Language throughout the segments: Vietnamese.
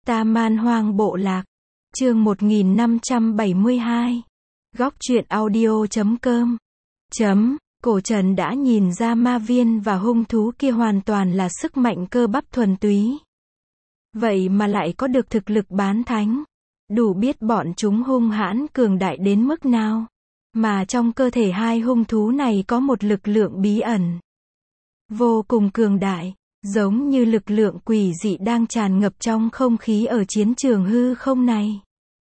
Ta Man Hoang Bộ Lạc. Chương 1572. Góc truyện audio.com. Cổ Trần đã nhìn ra ma viên và hung thú kia hoàn toàn là sức mạnh cơ bắp thuần túy. Vậy mà lại có được thực lực bán thánh. Đủ biết bọn chúng hung hãn cường đại đến mức nào. Mà trong cơ thể hai hung thú này có một lực lượng bí ẩn. Vô cùng cường đại. Giống như lực lượng quỷ dị đang tràn ngập trong không khí ở chiến trường hư không này.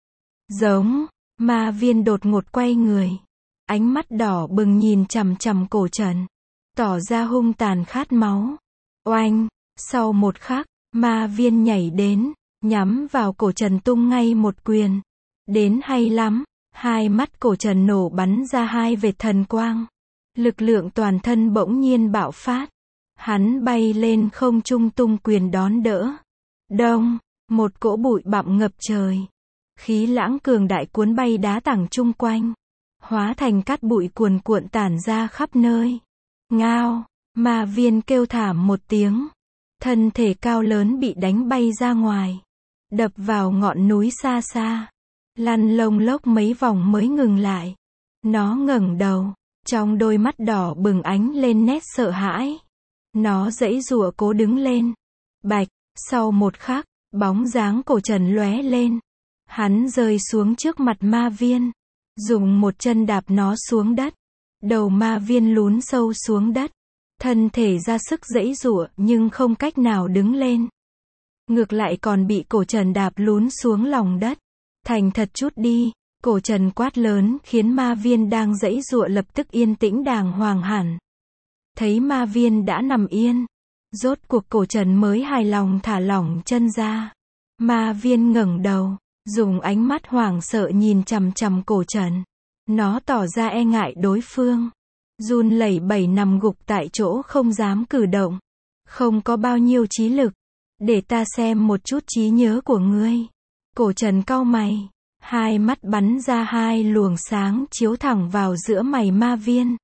Ma viên đột ngột quay người. Ánh mắt đỏ bừng nhìn chằm chằm Cổ Trần. Tỏ ra hung tàn khát máu. Oanh! Sau một khắc, ma viên nhảy đến, nhắm vào Cổ Trần tung ngay một quyền. Đến hay lắm, hai mắt Cổ Trần nổ bắn ra hai vệt thần quang. Lực lượng toàn thân bỗng nhiên bạo phát. Hắn bay lên không trung tung quyền đón đỡ. Đông! Một cỗ bụi bặm ngập trời. Khí lãng cường đại cuốn bay đá tảng chung quanh. Hóa thành cát bụi cuồn cuộn tản ra khắp nơi. Ngao! Ma viên kêu thảm một tiếng. Thân thể cao lớn bị đánh bay ra ngoài. Đập vào ngọn núi xa xa. Lăn lông lốc mấy vòng mới ngừng lại. Nó ngẩng đầu. Trong đôi mắt đỏ bừng ánh lên nét sợ hãi. Nó giãy giụa cố đứng lên. Bạch! Sau một khắc, bóng dáng Cổ Trần lóe lên. Hắn rơi xuống trước mặt ma viên. Dùng một chân đạp nó xuống đất. Đầu ma viên lún sâu xuống đất. Thân thể ra sức giãy giụa nhưng không cách nào đứng lên. Ngược lại còn bị Cổ Trần đạp lún xuống lòng đất. Thành thật chút đi, Cổ Trần quát lớn khiến ma viên đang giãy giụa lập tức yên tĩnh đàng hoàng hẳn. Thấy ma viên đã nằm yên. Rốt cuộc Cổ Trần mới hài lòng thả lỏng chân ra. Ma viên ngẩng đầu. Dùng ánh mắt hoảng sợ nhìn chằm chằm Cổ Trần. Nó tỏ ra e ngại đối phương. Run lẩy bẩy nằm gục tại chỗ không dám cử động. Không có bao nhiêu trí lực. Để ta xem một chút trí nhớ của ngươi. Cổ Trần cau mày. Hai mắt bắn ra hai luồng sáng chiếu thẳng vào giữa mày ma viên.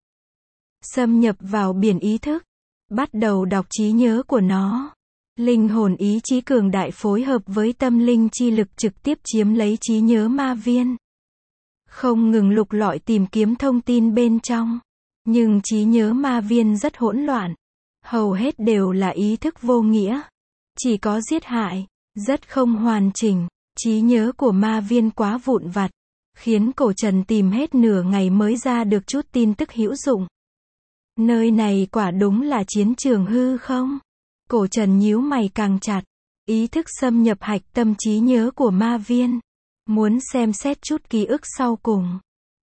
Xâm nhập vào biển ý thức. Bắt đầu đọc trí nhớ của nó. Linh hồn ý chí cường đại phối hợp với tâm linh chi lực trực tiếp chiếm lấy trí nhớ ma viên. Không ngừng lục lọi tìm kiếm thông tin bên trong. Nhưng trí nhớ ma viên rất hỗn loạn. Hầu hết đều là ý thức vô nghĩa. Chỉ có giết hại. Rất không hoàn chỉnh. Trí nhớ của ma viên quá vụn vặt. Khiến Cổ Trần tìm hết nửa ngày mới ra được chút tin tức hữu dụng. Nơi này quả đúng là chiến trường hư không? Cổ Trần nhíu mày càng chặt. Ý thức xâm nhập hạch tâm trí nhớ của ma viên. Muốn xem xét chút ký ức sau cùng.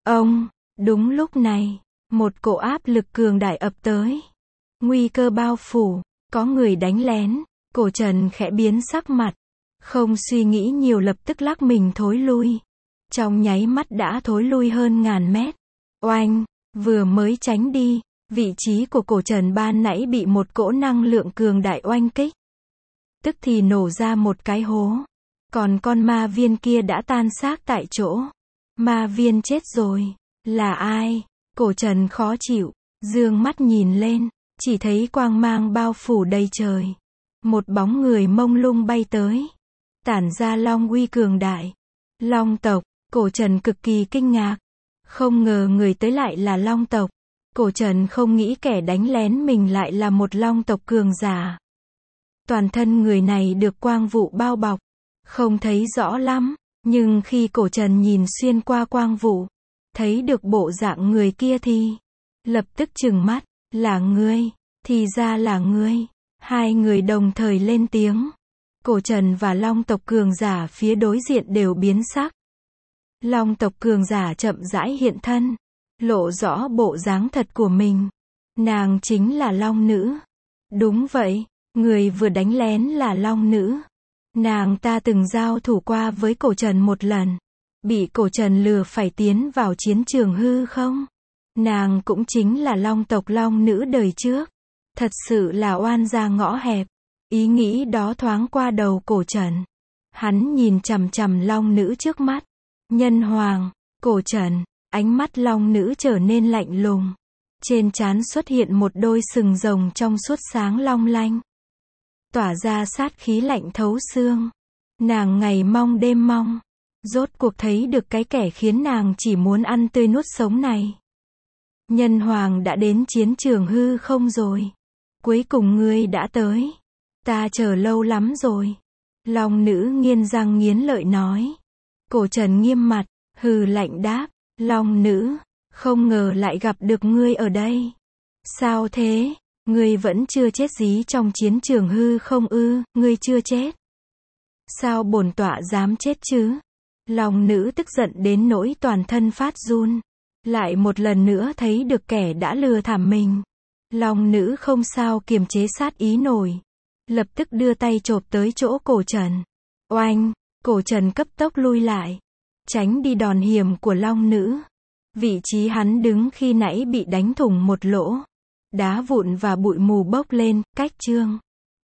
Đúng lúc này, một cỗ áp lực cường đại ập tới. Nguy cơ bao phủ, có người đánh lén. Cổ Trần khẽ biến sắc mặt. Không suy nghĩ nhiều lập tức lắc mình thối lui. Trong nháy mắt đã thối lui hơn ngàn mét. Oanh! Vừa mới tránh đi. Vị trí của Cổ Trần ban nãy bị một cỗ năng lượng cường đại oanh kích. Tức thì nổ ra một cái hố. Còn con ma viên kia đã tan xác tại chỗ. Ma viên chết rồi. Là ai? Cổ Trần khó chịu. Dương mắt nhìn lên. Chỉ thấy quang mang bao phủ đầy trời. Một bóng người mông lung bay tới. Tản ra long uy cường đại. Long tộc. Cổ Trần cực kỳ kinh ngạc. Không ngờ người tới lại là long tộc. Cổ Trần không nghĩ kẻ đánh lén mình lại là một long tộc cường giả. Toàn thân người này được quang vụ bao bọc. Không thấy rõ lắm. Nhưng khi Cổ Trần nhìn xuyên qua quang vụ. Thấy được bộ dạng người kia thì. Lập tức trừng mắt. Là ngươi. Thì ra là ngươi. Hai người đồng thời lên tiếng. Cổ Trần và long tộc cường giả phía đối diện đều biến sắc. Long tộc cường giả chậm rãi hiện thân. Lộ rõ bộ dáng thật của mình. Nàng chính là long nữ. Đúng vậy, người vừa đánh lén là long nữ. Nàng ta từng giao thủ qua với Cổ Trần một lần. Bị Cổ Trần lừa phải tiến vào chiến trường hư không. Nàng cũng chính là long tộc long nữ đời trước. Thật sự là oan gia ngõ hẹp. Ý nghĩ đó thoáng qua đầu Cổ Trần. Hắn nhìn chằm chằm long nữ trước mắt. Nhân hoàng, Cổ Trần. Ánh mắt long nữ trở nên lạnh lùng. Trên trán xuất hiện một đôi sừng rồng trong suốt sáng long lanh. Tỏa ra sát khí lạnh thấu xương. Nàng ngày mong đêm mong. Rốt cuộc thấy được cái kẻ khiến nàng chỉ muốn ăn tươi nuốt sống này. Nhân hoàng đã đến chiến trường hư không rồi. Cuối cùng ngươi đã tới. Ta chờ lâu lắm rồi. Long nữ nghiến răng nghiến lợi nói. Cổ Trần nghiêm mặt, hừ lạnh đáp. Long nữ, không ngờ lại gặp được ngươi ở đây. Sao thế? Ngươi vẫn chưa chết dí trong chiến trường hư không ư? Ngươi chưa chết. Sao bổn tọa dám chết chứ? Long nữ tức giận đến nỗi toàn thân phát run. Lại một lần nữa thấy được kẻ đã lừa thảm mình. Long nữ không sao kiềm chế sát ý nổi. Lập tức đưa tay chộp tới chỗ Cổ Trần. Oanh, Cổ Trần cấp tốc lui lại. Tránh đi đòn hiểm của long nữ. Vị trí hắn đứng khi nãy bị đánh thủng một lỗ. Đá vụn và bụi mù bốc lên, cách chương.